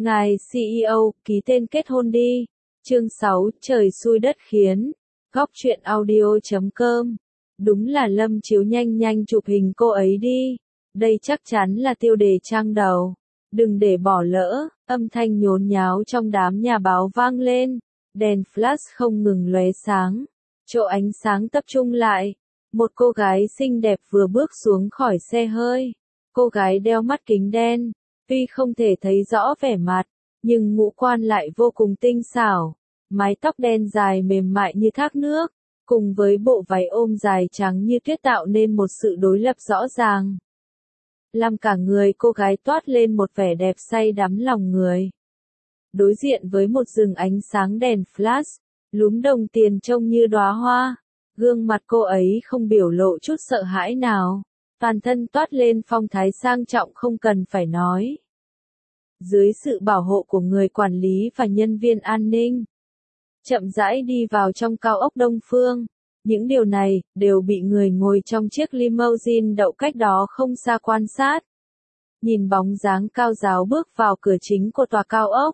Ngài CEO, ký tên kết hôn đi. Chương 6, trời xui đất khiến. Góc truyện audio.com. Đúng là Lâm Chiếu nhanh nhanh chụp hình cô ấy đi. Đây chắc chắn là tiêu đề trang đầu. Đừng để bỏ lỡ, âm thanh nhốn nháo trong đám nhà báo vang lên. Đèn flash không ngừng lóe sáng. Chỗ ánh sáng tập trung lại. Một cô gái xinh đẹp vừa bước xuống khỏi xe hơi. Cô gái đeo mắt kính đen. Tuy không thể thấy rõ vẻ mặt, nhưng ngũ quan lại vô cùng tinh xảo. Mái tóc đen dài mềm mại như thác nước, cùng với bộ váy ôm dài trắng như tuyết tạo nên một sự đối lập rõ ràng. Làm cả người cô gái toát lên một vẻ đẹp say đắm lòng người. Đối diện với một rừng ánh sáng đèn flash, lúm đồng tiền trông như đóa hoa. Gương mặt cô ấy không biểu lộ chút sợ hãi nào. Toàn thân toát lên phong thái sang trọng không cần phải nói. Dưới sự bảo hộ của người quản lý và nhân viên an ninh, chậm rãi đi vào trong cao ốc Đông Phương. Những điều này đều bị người ngồi trong chiếc limousine đậu cách đó không xa quan sát. Nhìn bóng dáng cao ráo bước vào cửa chính của tòa cao ốc.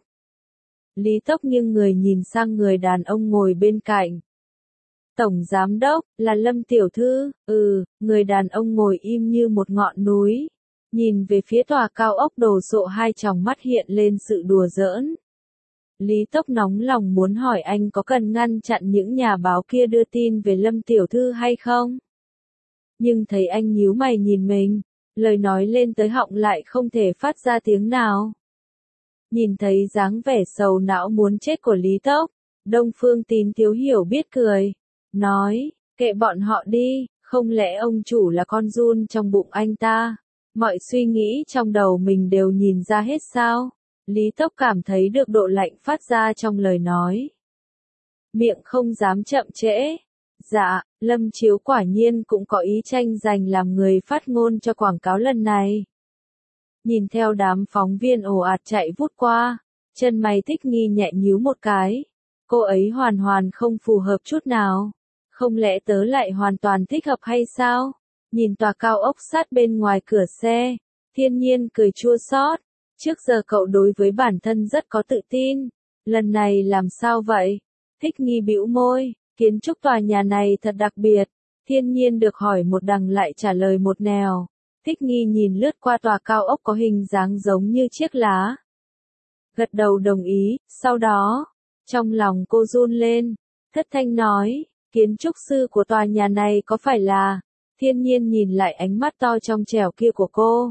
Lý Tốc nghiêng người nhìn sang người đàn ông ngồi bên cạnh. Tổng giám đốc, là Lâm tiểu thư. Người đàn ông ngồi im như một ngọn núi. Nhìn về phía tòa cao ốc đồ sộ, hai tròng mắt hiện lên sự đùa giỡn. Lý Tốc nóng lòng muốn hỏi anh có cần ngăn chặn những nhà báo kia đưa tin về Lâm tiểu thư hay không? Nhưng thấy anh nhíu mày nhìn mình, lời nói lên tới họng lại không thể phát ra tiếng nào. Nhìn thấy dáng vẻ sầu não muốn chết của Lý Tốc, Đông Phương Tín thiếu hiểu biết cười. Nói, kệ bọn họ đi, không lẽ ông chủ là con giun trong bụng anh ta? Mọi suy nghĩ trong đầu mình đều nhìn ra hết sao? Lý Tốc cảm thấy được độ lạnh phát ra trong lời nói. Miệng không dám chậm trễ. Dạ, Lâm Chiếu quả nhiên cũng có ý tranh giành làm người phát ngôn cho quảng cáo lần này. Nhìn theo đám phóng viên ồ ạt chạy vút qua, chân mày Thích Nghi nhẹ nhíu một cái. Cô ấy hoàn không phù hợp chút nào. Không lẽ tớ lại hoàn toàn thích hợp hay sao? Nhìn tòa cao ốc sát bên ngoài cửa xe, Thiên Nhiên cười chua xót. Trước giờ cậu đối với bản thân rất có tự tin. Lần này làm sao vậy? Thích Nghi bĩu môi, kiến trúc tòa nhà này thật đặc biệt. Thiên Nhiên được hỏi một đằng lại trả lời một nẻo. Thích Nghi nhìn lướt qua tòa cao ốc có hình dáng giống như chiếc lá. Gật đầu đồng ý, sau đó, trong lòng cô run lên, thất thanh nói, kiến trúc sư của tòa nhà này có phải là... Thiên Nhiên nhìn lại ánh mắt to trong trẻo kia của cô.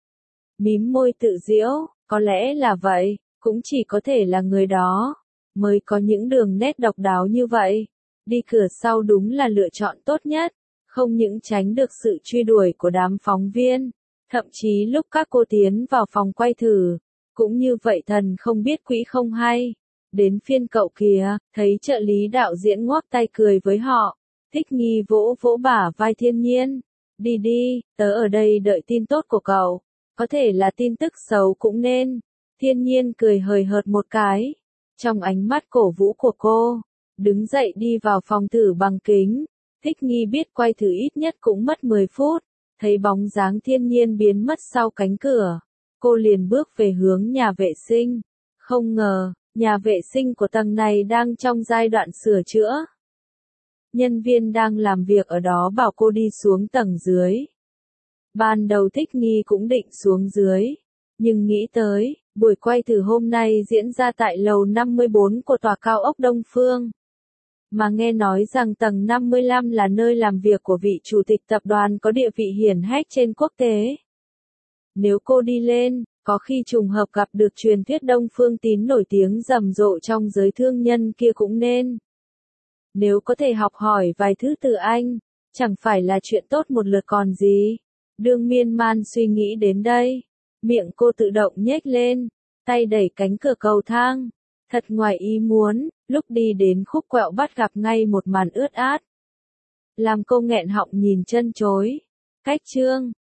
Mím môi tự giễu, có lẽ là vậy, cũng chỉ có thể là người đó, mới có những đường nét độc đáo như vậy. Đi cửa sau đúng là lựa chọn tốt nhất, không những tránh được sự truy đuổi của đám phóng viên, thậm chí lúc các cô tiến vào phòng quay thử, cũng như vậy thần không biết quỷ không hay. Đến phiên cậu kìa, thấy trợ lý đạo diễn ngoắc tay cười với họ. Thích Nghi vỗ vỗ bả vai Thiên Nhiên. Đi đi, tớ ở đây đợi tin tốt của cậu. Có thể là tin tức xấu cũng nên. Thiên Nhiên cười hời hợt một cái. Trong ánh mắt cổ vũ của cô, đứng dậy đi vào phòng thử bằng kính. Thích Nghi biết quay thử ít nhất cũng mất 10 phút. Thấy bóng dáng Thiên Nhiên biến mất sau cánh cửa. Cô liền bước về hướng nhà vệ sinh. Không ngờ, nhà vệ sinh của tầng này đang trong giai đoạn sửa chữa. Nhân viên đang làm việc ở đó bảo cô đi xuống tầng dưới. Ban đầu Thích Nghi cũng định xuống dưới, nhưng nghĩ tới, buổi quay thử hôm nay diễn ra tại lầu 54 của tòa cao ốc Đông Phương. Mà nghe nói rằng tầng 55 là nơi làm việc của vị chủ tịch tập đoàn có địa vị hiển hách trên quốc tế. Nếu cô đi lên, có khi trùng hợp gặp được truyền thuyết Đông Phương Tín nổi tiếng rầm rộ trong giới thương nhân kia cũng nên. Nếu có thể học hỏi vài thứ từ anh, chẳng phải là chuyện tốt một lượt còn gì. Đương miên man suy nghĩ đến đây, miệng cô tự động nhếch lên, tay đẩy cánh cửa cầu thang. Thật ngoài ý muốn, lúc đi đến khúc quẹo bắt gặp ngay một màn ướt át. Làm cô nghẹn họng nhìn chân chối. Cách chương